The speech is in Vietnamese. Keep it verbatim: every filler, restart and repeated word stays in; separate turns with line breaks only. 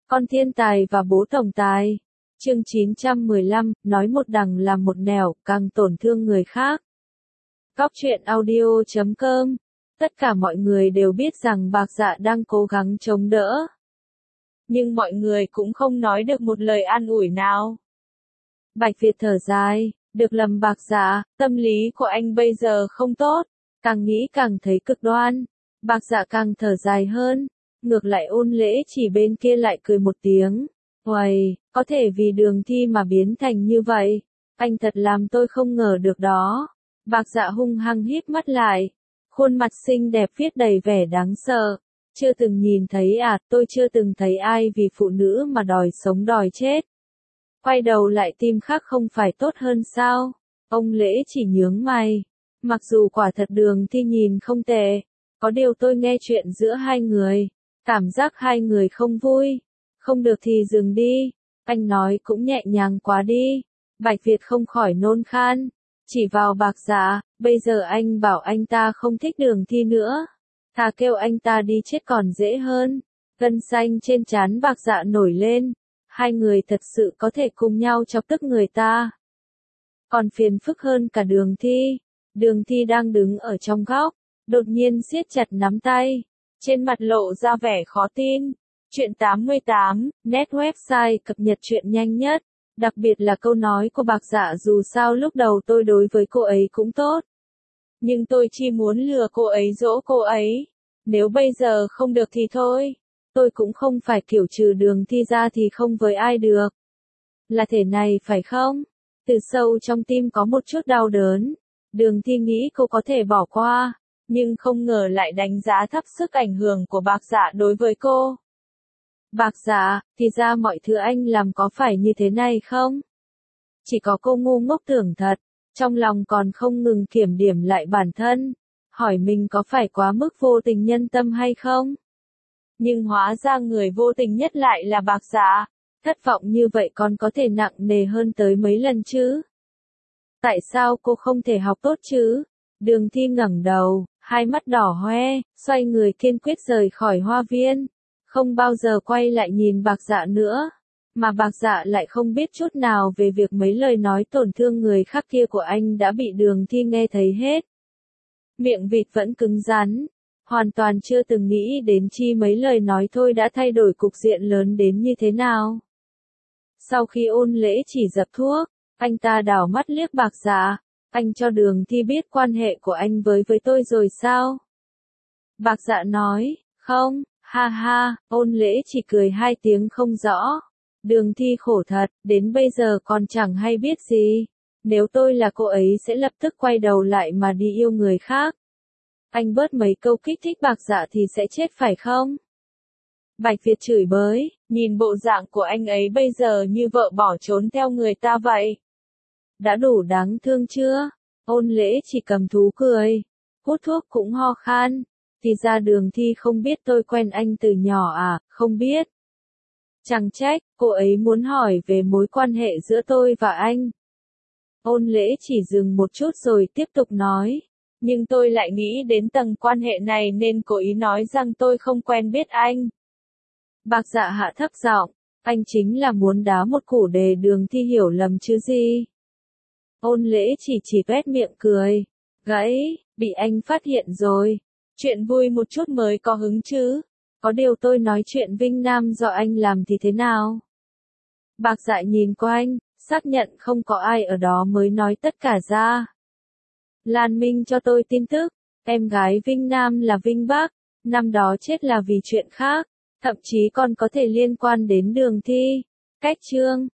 Con thiên tài và bố tổng tài. Chương chín trăm mười lăm, nói một đằng làm một nẻo, càng tổn thương người khác. Góc truyện audio chấm com. Tất cả mọi người đều biết rằng Bạc Dạ đang cố gắng chống đỡ. Nhưng mọi người cũng không nói được một lời an ủi nào. Bạch Việt thở dài, được lầm Bạc Dạ, tâm lý của anh bây giờ không tốt, càng nghĩ càng thấy cực đoan. Bạc Dạ càng thở dài hơn, ngược lại Ôn Lễ Chỉ bên kia lại cười một tiếng. Uầy, có thể vì Đường Thi mà biến thành như vậy, anh thật làm tôi không ngờ được đó. Bạc Dạ hung hăng híp mắt lại, khuôn mặt xinh đẹp viết đầy vẻ đáng sợ. Chưa từng nhìn thấy à, tôi chưa từng thấy ai vì phụ nữ mà đòi sống đòi chết. Quay đầu lại tìm khác không phải tốt hơn sao? Ông Lễ Chỉ nhướng mày. Mặc dù quả thật Đường Thi nhìn không tệ, có điều tôi nghe chuyện giữa hai người, cảm giác hai người không vui. Không được thì dừng đi, anh nói cũng nhẹ nhàng quá đi. Bạch Việt không khỏi nôn khan, chỉ vào Bạc Dạ, bây giờ anh bảo anh ta không thích Đường Thi nữa, thà kêu anh ta đi chết còn dễ hơn. Gân xanh trên trán Bạc Dạ nổi lên, hai người thật sự có thể cùng nhau chọc tức người ta. Còn phiền phức hơn cả Đường Thi. Đường Thi đang đứng ở trong góc, đột nhiên siết chặt nắm tay, trên mặt lộ ra vẻ khó tin. Chuyện tám mươi tám, net website cập nhật chuyện nhanh nhất, đặc biệt là câu nói của Bạc Dạ dù sao lúc đầu tôi đối với cô ấy cũng tốt. Nhưng tôi chỉ muốn lừa cô ấy dỗ cô ấy, nếu bây giờ không được thì thôi, tôi cũng không phải kiểu trừ Đường Thi ra thì không với ai được. Là thế này phải không? Từ sâu trong tim có một chút đau đớn, Đường Thi nghĩ cô có thể bỏ qua, nhưng không ngờ lại đánh giá thấp sức ảnh hưởng của Bạc Dạ đối với cô. Bạc Dạ, thì ra mọi thứ anh làm có phải như thế này không? Chỉ có cô ngu ngốc tưởng thật, trong lòng còn không ngừng kiểm điểm lại bản thân, hỏi mình có phải quá mức vô tình nhân tâm hay không? Nhưng hóa ra người vô tình nhất lại là Bạc Dạ, thất vọng như vậy còn có thể nặng nề hơn tới mấy lần chứ? Tại sao cô không thể học tốt chứ? Đường Thi ngẩng đầu, hai mắt đỏ hoe, xoay người kiên quyết rời khỏi hoa viên. Không bao giờ quay lại nhìn Bạc Dạ nữa, mà Bạc Dạ lại không biết chút nào về việc mấy lời nói tổn thương người khác kia của anh đã bị Đường Thi nghe thấy hết. Miệng vịt vẫn cứng rắn, hoàn toàn chưa từng nghĩ đến chi mấy lời nói thôi đã thay đổi cục diện lớn đến như thế nào. Sau khi Ôn Lễ Chỉ dập thuốc, anh ta đảo mắt liếc Bạc Dạ, anh cho Đường Thi biết quan hệ của anh với với tôi rồi sao? Bạc Dạ nói, không. Ha ha, Ôn Lễ Chỉ cười hai tiếng không rõ. Đường Thi khổ thật, đến bây giờ còn chẳng hay biết gì. Nếu tôi là cô ấy sẽ lập tức quay đầu lại mà đi yêu người khác. Anh bớt mấy câu kích thích Bạc Dạ thì sẽ chết phải không? Bạch Việt chửi bới, nhìn bộ dạng của anh ấy bây giờ như vợ bỏ trốn theo người ta vậy. Đã đủ đáng thương chưa? Ôn Lễ Chỉ cầm thú cười, hút thuốc cũng ho khan. Thì ra Đường Thi không biết tôi quen anh từ nhỏ à, không biết. Chẳng trách, cô ấy muốn hỏi về mối quan hệ giữa tôi và anh. Ôn Lễ Chỉ dừng một chút rồi tiếp tục nói. Nhưng tôi lại nghĩ đến tầng quan hệ này nên cố ý nói rằng tôi không quen biết anh. Bạc Dạ hạ thấp giọng, anh chính là muốn đá một củ để Đường Thi hiểu lầm chứ gì. Ôn Lễ Chỉ chỉ tuét miệng cười. Gãy, bị anh phát hiện rồi. Chuyện vui một chút mới có hứng chứ. Có điều tôi nói chuyện Vinh Nam do anh làm thì thế nào? Bạc Dạ nhìn quanh, xác nhận không có ai ở đó mới nói tất cả ra. Lan Minh cho tôi tin tức, em gái Vinh Nam là Vinh Bắc, năm đó chết là vì chuyện khác, thậm chí còn có thể liên quan đến Đường Thi. Cách chương